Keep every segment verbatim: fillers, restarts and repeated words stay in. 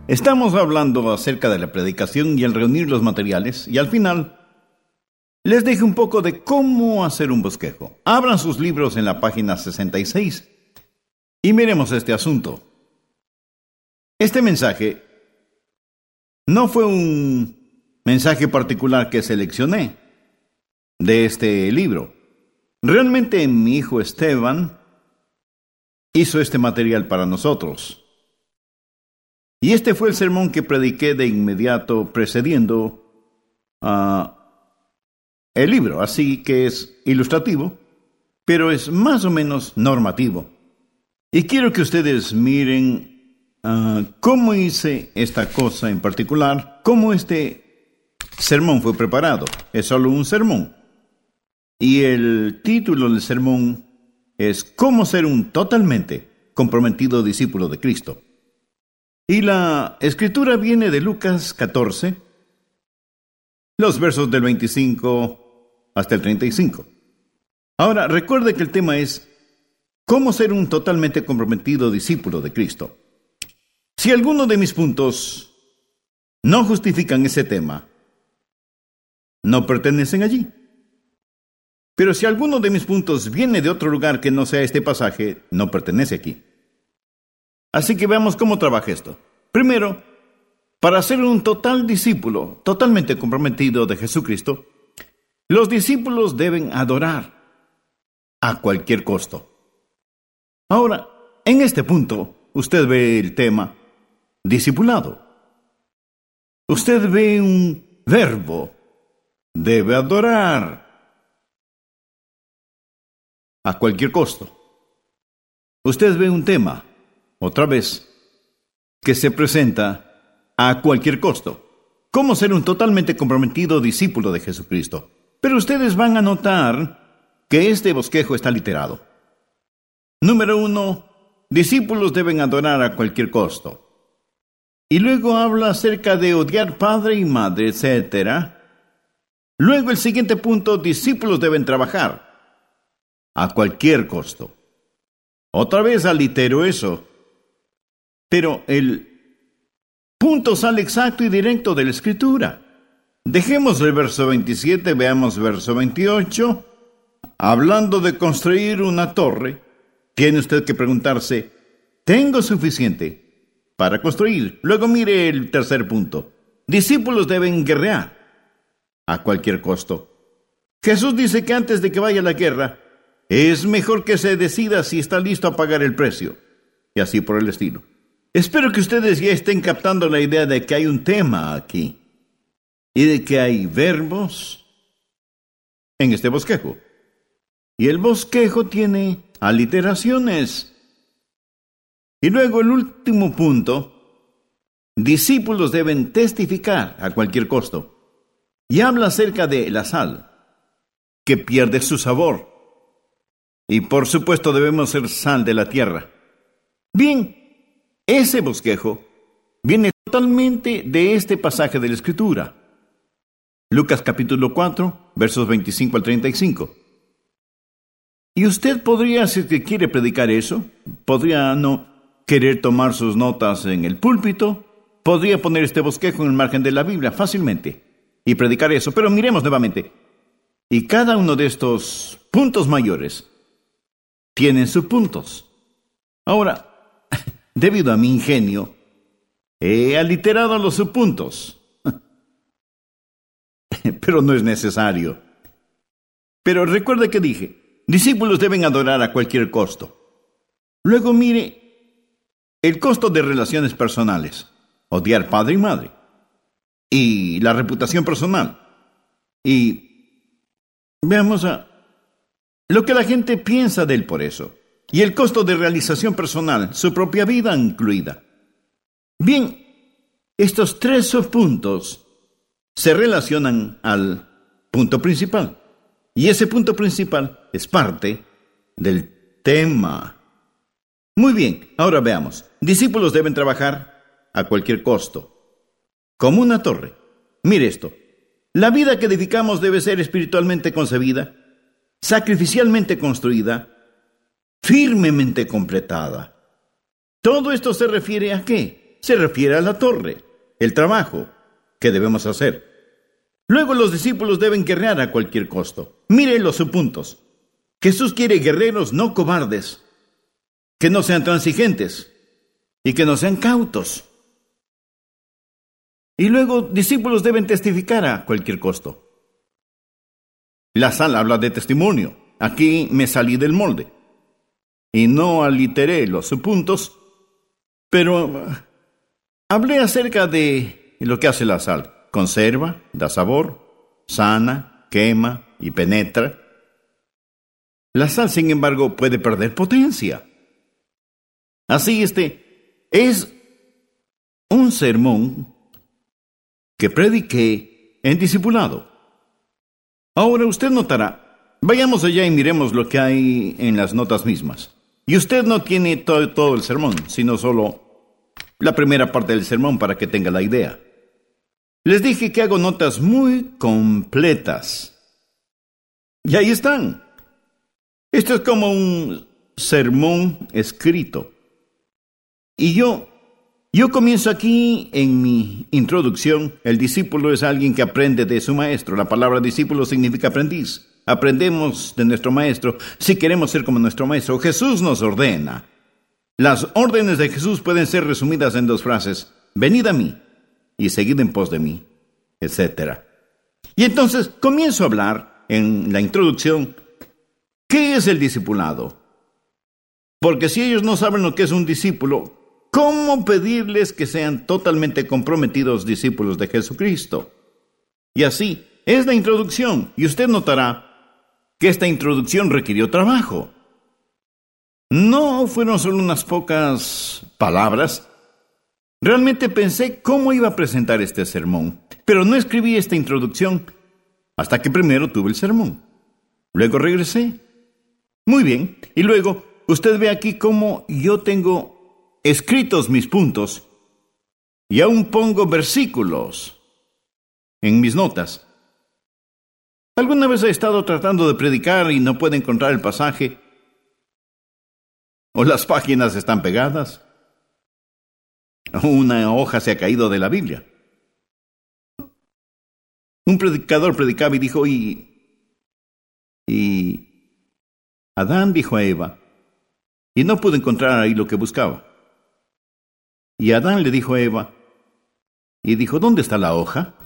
Estamos hablando acerca de la predicación y al reunir los materiales, y al final les dije un poco de cómo hacer un bosquejo. Abran sus libros en la página sesenta y seis y miremos este asunto. Este mensaje no fue un mensaje particular que seleccioné de este libro. Realmente mi hijo Esteban hizo este material para nosotros. Y este fue el sermón que prediqué de inmediato precediendo a el libro, así que es ilustrativo, pero es más o menos normativo. Y quiero que ustedes miren uh, cómo hice esta cosa en particular, cómo este sermón fue preparado. Es solo un sermón. Y el título del sermón es ¿Cómo ser un totalmente comprometido discípulo de Cristo? Y la escritura viene de Lucas catorce, los versos del veinticinco hasta el treinta y cinco. Ahora, recuerde que el tema es ¿cómo ser un totalmente comprometido discípulo de Cristo? Si alguno de mis puntos no justifican ese tema, no pertenecen allí. Pero si alguno de mis puntos viene de otro lugar que no sea este pasaje, no pertenece aquí. Así que veamos cómo trabaja esto. Primero, para ser un total discípulo, totalmente comprometido de Jesucristo, los discípulos deben adorar a cualquier costo. Ahora, en este punto, usted ve el tema discipulado. Usted ve un verbo, debe adorar a cualquier costo. Usted ve un tema, otra vez, que se presenta a cualquier costo. ¿Cómo ser un totalmente comprometido discípulo de Jesucristo? Pero ustedes van a notar que este bosquejo está literado. Número uno, discípulos deben adorar a cualquier costo. Y luego habla acerca de odiar padre y madre, etcétera. Luego el siguiente punto, discípulos deben trabajar a cualquier costo. Otra vez alitero eso. Pero el punto sale exacto y directo de la Escritura. Dejemos el verso veintisiete, veamos verso veintiocho. Hablando de construir una torre, tiene usted que preguntarse, ¿tengo suficiente para construir? Luego mire el tercer punto. Discípulos deben guerrear a cualquier costo. Jesús dice que antes de que vaya a la guerra, es mejor que se decida si está listo a pagar el precio. Y así por el estilo. Espero que ustedes ya estén captando la idea de que hay un tema aquí. Y de que hay verbos en este bosquejo. Y el bosquejo tiene aliteraciones. Y luego el último punto. Discípulos deben testificar a cualquier costo. Y habla acerca de la sal, que pierde su sabor. Y por supuesto debemos ser sal de la tierra. Bien, ese bosquejo viene totalmente de este pasaje de la Escritura. Lucas capítulo cuatro, versos veinticinco al treinta y cinco. Y usted podría, si quiere predicar eso, podría no querer tomar sus notas en el púlpito, podría poner este bosquejo en el margen de la Biblia fácilmente y predicar eso. Pero miremos nuevamente. Y cada uno de estos puntos mayores tienen sus puntos. Ahora, debido a mi ingenio, he aliterado los subpuntos. Pero no es necesario. Pero recuerde que dije, discípulos deben adorar a cualquier costo. Luego mire el costo de relaciones personales, odiar padre y madre, y la reputación personal. Y veamos a lo que la gente piensa de él por eso. Y el costo de realización personal, su propia vida incluida. Bien, estos tres subpuntos se relacionan al punto principal. Y ese punto principal es parte del tema. Muy bien, ahora veamos. Discípulos deben trabajar a cualquier costo, como una torre. Mire esto. La vida que edificamos debe ser espiritualmente concebida, sacrificialmente construida, firmemente completada. Todo esto se refiere a ¿qué? se refiere a la torre, el trabajo que debemos hacer. Luego los discípulos deben guerrear a cualquier costo. Mire los subpuntos. Jesús quiere guerreros no cobardes, que no sean transigentes y que no sean cautos. Y luego discípulos deben testificar a cualquier costo. La sal habla de testimonio. Aquí me salí del molde y no aliteré los subpuntos, pero uh, hablé acerca de lo que hace la sal. Conserva, da sabor, sana, quema y penetra. La sal, sin embargo, puede perder potencia. Así este es un sermón que prediqué en discipulado. Ahora usted notará, vayamos allá y miremos lo que hay en las notas mismas. Y usted no tiene todo, todo el sermón, sino solo la primera parte del sermón para que tenga la idea. Les dije que hago notas muy completas. Y ahí están. Esto es como un sermón escrito. Y yo, yo comienzo aquí en mi introducción. El discípulo es alguien que aprende de su maestro. La palabra discípulo significa aprendiz. Aprendemos de nuestro maestro si queremos ser como nuestro maestro. Jesús nos ordena. Las órdenes de Jesús pueden ser resumidas en dos frases. Venid a mí y seguid en pos de mí, etcétera. Y entonces comienzo a hablar en la introducción. ¿Qué es el discipulado? Porque si ellos no saben lo que es un discípulo, ¿cómo pedirles que sean totalmente comprometidos discípulos de Jesucristo? Y así es la introducción. Y usted notará que esta introducción requirió trabajo. No fueron solo unas pocas palabras. Realmente pensé cómo iba a presentar este sermón, pero no escribí esta introducción hasta que primero tuve el sermón. Luego regresé. Muy bien. Y luego usted ve aquí cómo yo tengo escritos mis puntos y aún pongo versículos en mis notas. ¿Alguna vez ha estado tratando de predicar y no puede encontrar el pasaje? ¿O las páginas están pegadas? Una hoja se ha caído de la Biblia. Un predicador predicaba y dijo, y, y Adán dijo a Eva, y no pudo encontrar ahí lo que buscaba. Y Adán le dijo a Eva, y dijo, ¿dónde está la hoja?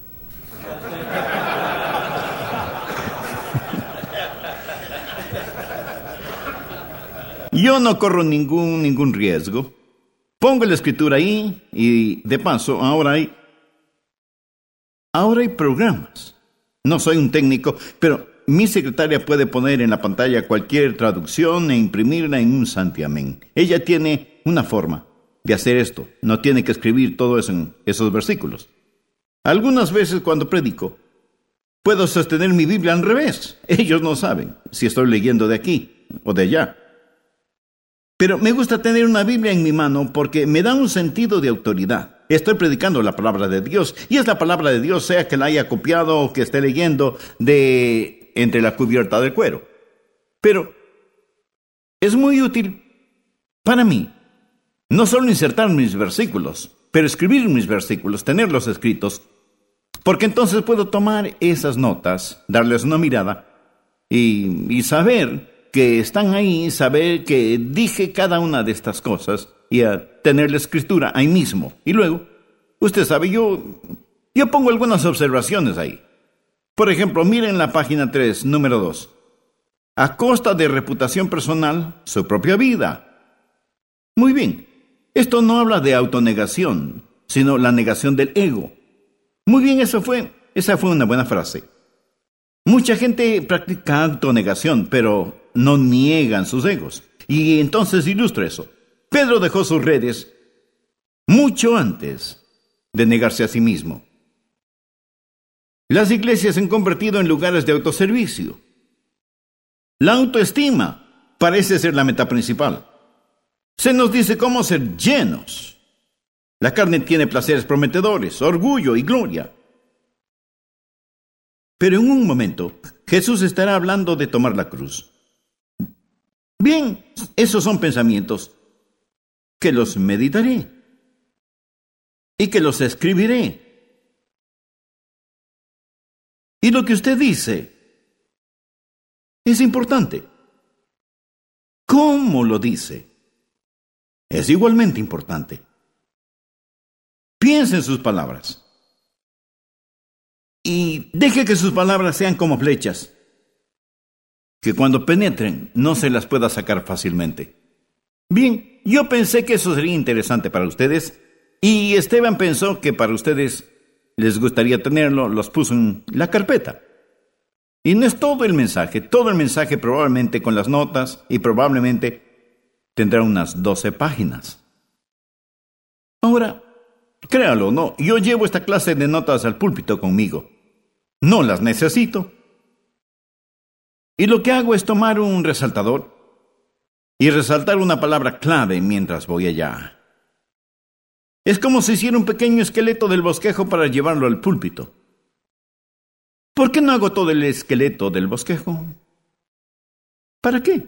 Yo no corro ningún, ningún riesgo. Pongo la escritura ahí y de paso ahora hay, ahora hay programas. No soy un técnico, pero mi secretaria puede poner en la pantalla cualquier traducción e imprimirla en un santiamén. Ella tiene una forma de hacer esto. No tiene que escribir todo eso en esos versículos. Algunas veces cuando predico, puedo sostener mi Biblia al revés. Ellos no saben si estoy leyendo de aquí o de allá. Pero me gusta tener una Biblia en mi mano porque me da un sentido de autoridad. Estoy predicando la palabra de Dios y es la palabra de Dios, sea que la haya copiado o que esté leyendo de entre la cubierta del cuero. Pero es muy útil para mí no solo insertar mis versículos, pero escribir mis versículos, tenerlos escritos, porque entonces puedo tomar esas notas, darles una mirada y, y saber que están ahí, saber que dije cada una de estas cosas y a tener la escritura ahí mismo. Y luego, usted sabe, yo, yo pongo algunas observaciones ahí. Por ejemplo, miren la página tres, número dos. A costa de reputación personal, su propia vida. Muy bien, esto no habla de autonegación, sino la negación del ego. Muy bien, eso fue, esa fue una buena frase. Mucha gente practica autonegación, pero no niegan sus egos. Y entonces ilustra eso. Pedro dejó sus redes mucho antes de negarse a sí mismo. Las iglesias se han convertido en lugares de autoservicio. La autoestima parece ser la meta principal. Se nos dice cómo ser llenos. La carne tiene placeres prometedores, orgullo y gloria. Pero en un momento, Jesús estará hablando de tomar la cruz. Bien, esos son pensamientos que los meditaré. y que los escribiré. Y lo que usted dice es importante. ¿Cómo lo dice? Es igualmente importante. Piense en sus palabras. Y deje que sus palabras sean como flechas, que cuando penetren no se las pueda sacar fácilmente. Bien, yo pensé que eso sería interesante para ustedes, y Esteban pensó que para ustedes les gustaría tenerlo, los puso en la carpeta. Y no es todo el mensaje, todo el mensaje probablemente con las notas, y probablemente tendrá unas doce páginas. Ahora, créalo o no, yo llevo esta clase de notas al púlpito conmigo. No las necesito. Y lo que hago es tomar un resaltador y resaltar una palabra clave mientras voy allá. Es como si hiciera un pequeño esqueleto del bosquejo para llevarlo al púlpito. ¿Por qué no hago todo el esqueleto del bosquejo? ¿Para qué?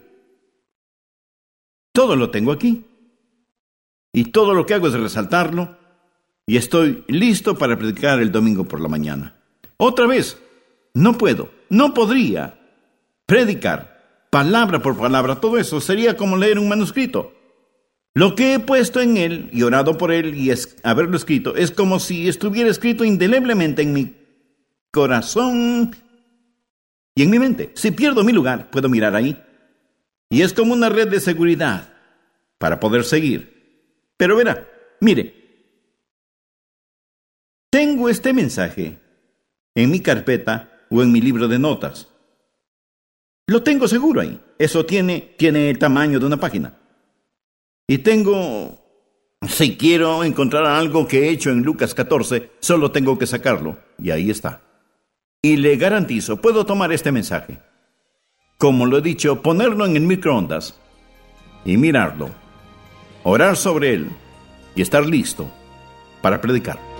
Todo lo tengo aquí. Y todo lo que hago es resaltarlo, y estoy listo para predicar el domingo por la mañana. Otra vez, no puedo, no podría predicar palabra por palabra. Todo eso sería como leer un manuscrito. Lo que he puesto en él y orado por él y es, haberlo escrito es como si estuviera escrito indeleblemente en mi corazón y en mi mente. Si pierdo mi lugar, puedo mirar ahí. Y es como una red de seguridad para poder seguir. Pero verá, mire, tengo este mensaje en mi carpeta o en mi libro de notas. Lo tengo seguro ahí. Eso tiene, tiene el tamaño de una página. Y tengo, si quiero encontrar algo que he hecho en Lucas catorce, solo tengo que sacarlo. Y ahí está. Y le garantizo, puedo tomar este mensaje, como lo he dicho, ponerlo en el microondas y mirarlo, orar sobre él y estar listo para predicar.